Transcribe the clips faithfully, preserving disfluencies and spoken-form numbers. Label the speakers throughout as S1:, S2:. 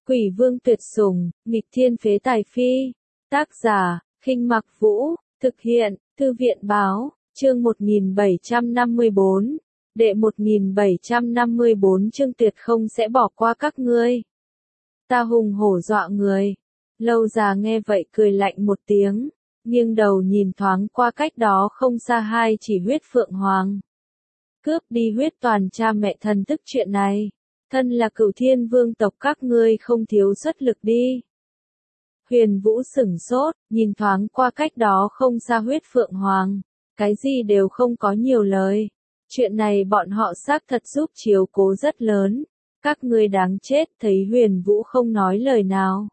S1: Quỷ vương tuyệt sủng, nghịch thiên phế tài phi. Tác giả, Khinh Mặc Vũ, thực hiện, Thư viện báo, chương một nghìn bảy trăm năm mươi bốn, đệ một nghìn bảy trăm năm mươi bốn chương tuyệt không sẽ bỏ qua các ngươi. Ta hùng hổ dọa người. Lâu già nghe vậy cười lạnh một tiếng, nghiêng đầu nhìn thoáng qua cách đó không xa hai chỉ huyết phượng hoàng. Cướp đi huyết toàn cha mẹ thần thức chuyện này. Thân là Cửu Thiên Vương tộc các ngươi không thiếu xuất lực đi. Huyền Vũ sửng sốt, nhìn thoáng qua cách đó không xa huyết phượng hoàng. Cái gì đều không có nhiều lời. Chuyện này bọn họ xác thật giúp chiếu cố rất lớn. Các ngươi đáng chết. Thấy Huyền Vũ không nói lời nào.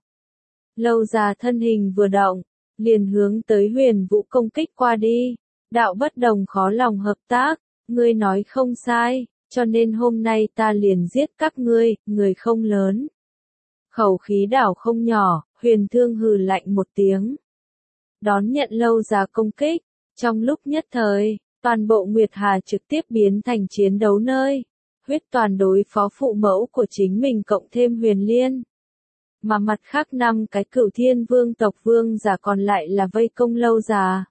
S1: Lâu già thân hình vừa động, liền hướng tới Huyền Vũ công kích qua đi. Đạo bất đồng khó lòng hợp tác, ngươi nói không sai. Cho nên hôm nay ta liền giết các ngươi, người không lớn. Khẩu khí đảo không nhỏ, Huyền Thương hừ lạnh một tiếng. Đón nhận lâu già công kích, trong lúc nhất thời, toàn bộ Nguyệt Hà trực tiếp biến thành chiến đấu nơi. Huyết toàn đối phó phụ mẫu của chính mình cộng thêm Huyền Liên. Mà mặt khác năm cái Cửu Thiên Vương tộc vương giả còn lại là vây công lâu già.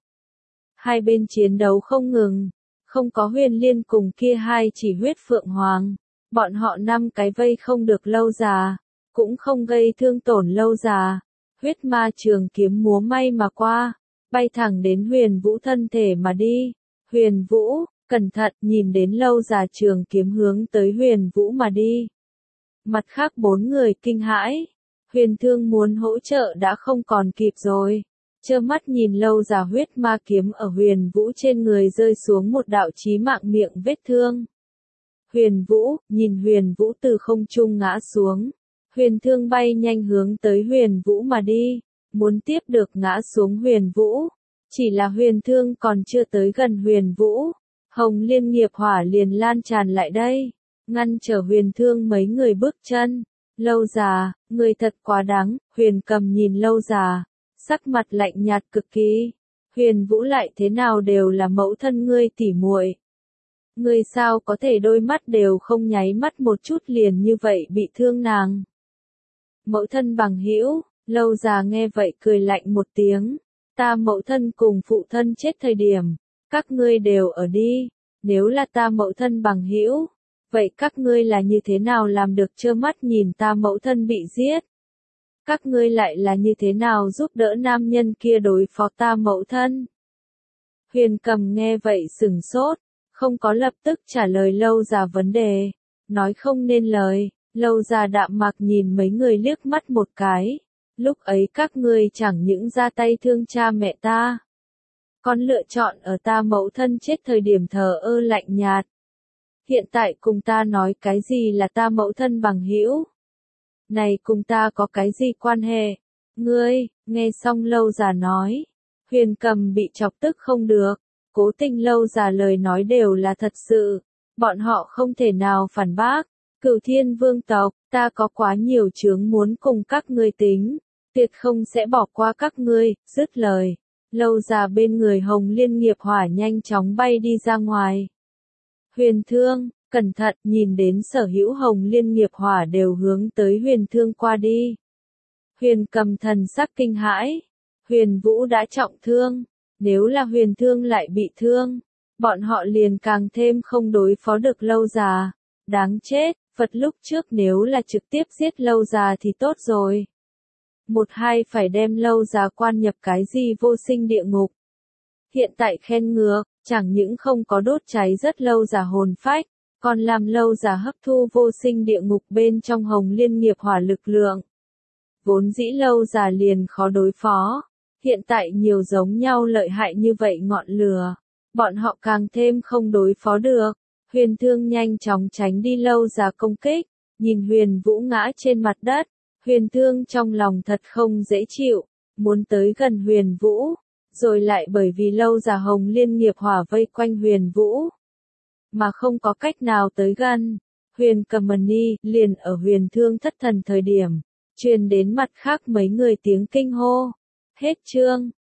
S1: Hai bên chiến đấu không ngừng. Không có Huyền Liên cùng kia hai chỉ huyết phượng hoàng, bọn họ năm cái vây không được lâu già, cũng không gây thương tổn lâu già. Huyết ma trường kiếm múa may mà qua, bay thẳng đến Huyền Vũ thân thể mà đi. Huyền Vũ, cẩn thận, nhìn đến lâu già trường kiếm hướng tới Huyền Vũ mà đi. Mặt khác bốn người kinh hãi, Huyền Thương muốn hỗ trợ đã không còn kịp rồi. Chơ mắt nhìn lâu già huyết ma kiếm ở Huyền Vũ trên người rơi xuống một đạo chí mạng miệng vết thương. Huyền Vũ, nhìn Huyền Vũ từ không trung ngã xuống. Huyền Thương bay nhanh hướng tới Huyền Vũ mà đi, muốn tiếp được ngã xuống Huyền Vũ. Chỉ là Huyền Thương còn chưa tới gần Huyền Vũ, Hồng Liên nghiệp hỏa liền lan tràn lại đây, ngăn trở Huyền Thương mấy người bước chân. Lâu già, người thật quá đáng. Huyền Cầm nhìn lâu già, sắc mặt lạnh nhạt cực kỳ. Huyền Vũ lại thế nào đều là mẫu thân ngươi tỉ muội. Ngươi sao có thể đôi mắt đều không nháy mắt một chút liền như vậy bị thương nàng. Mẫu thân bằng hữu, lâu già nghe vậy cười lạnh một tiếng. Ta mẫu thân cùng phụ thân chết thời điểm, các ngươi đều ở đi. Nếu là ta mẫu thân bằng hữu, vậy các ngươi là như thế nào làm được trơ mắt nhìn ta mẫu thân bị giết? Các ngươi lại là như thế nào giúp đỡ nam nhân kia đối phó ta mẫu thân? Huyền Cầm nghe vậy sửng sốt, không có lập tức trả lời lâu già vấn đề, nói không nên lời. Lâu già đạm mạc nhìn mấy người liếc mắt một cái, lúc ấy các ngươi chẳng những ra tay thương cha mẹ ta, còn lựa chọn ở ta mẫu thân chết thời điểm thờ ơ lạnh nhạt. Hiện tại cùng ta nói cái gì là ta mẫu thân bằng hữu? Này cùng ta có cái gì quan hệ? Ngươi, nghe xong lâu già nói. Huyền Cầm bị chọc tức không được. Cố tình lâu già lời nói đều là thật sự. Bọn họ không thể nào phản bác. Cửu Thiên Vương tộc, ta có quá nhiều chướng muốn cùng các ngươi tính. Tuyệt không sẽ bỏ qua các ngươi, dứt lời. Lâu già bên người Hồng Liên nghiệp hỏa nhanh chóng bay đi ra ngoài. Huyền Thương, cẩn thận, nhìn đến sở hữu Hồng Liên nghiệp hỏa đều hướng tới Huyền Thương qua đi. Huyền Cầm thần sắc kinh hãi. Huyền Vũ đã trọng thương. Nếu là Huyền Thương lại bị thương, bọn họ liền càng thêm không đối phó được lâu già. Đáng chết, Phật lúc trước nếu là trực tiếp giết lâu già thì tốt rồi. Một hai phải đem lâu già quan nhập cái gì vô sinh địa ngục. Hiện tại khen ngược, chẳng những không có đốt cháy rất lâu già hồn phách, còn làm lâu già hấp thu vô sinh địa ngục bên trong Hồng Liên nghiệp hỏa lực lượng. Vốn dĩ lâu già liền khó đối phó, hiện tại nhiều giống nhau lợi hại như vậy ngọn lửa, bọn họ càng thêm không đối phó được. Huyền Thương nhanh chóng tránh đi lâu già công kích, nhìn Huyền Vũ ngã trên mặt đất, Huyền Thương trong lòng thật không dễ chịu, muốn tới gần Huyền Vũ, rồi lại bởi vì lâu già Hồng Liên nghiệp hỏa vây quanh Huyền Vũ, mà không có cách nào tới gần. Huyền Cầm Ni liền ở Huyền Thương thất thần thời điểm, truyền đến mặt khác mấy người tiếng kinh hô. Hết chương.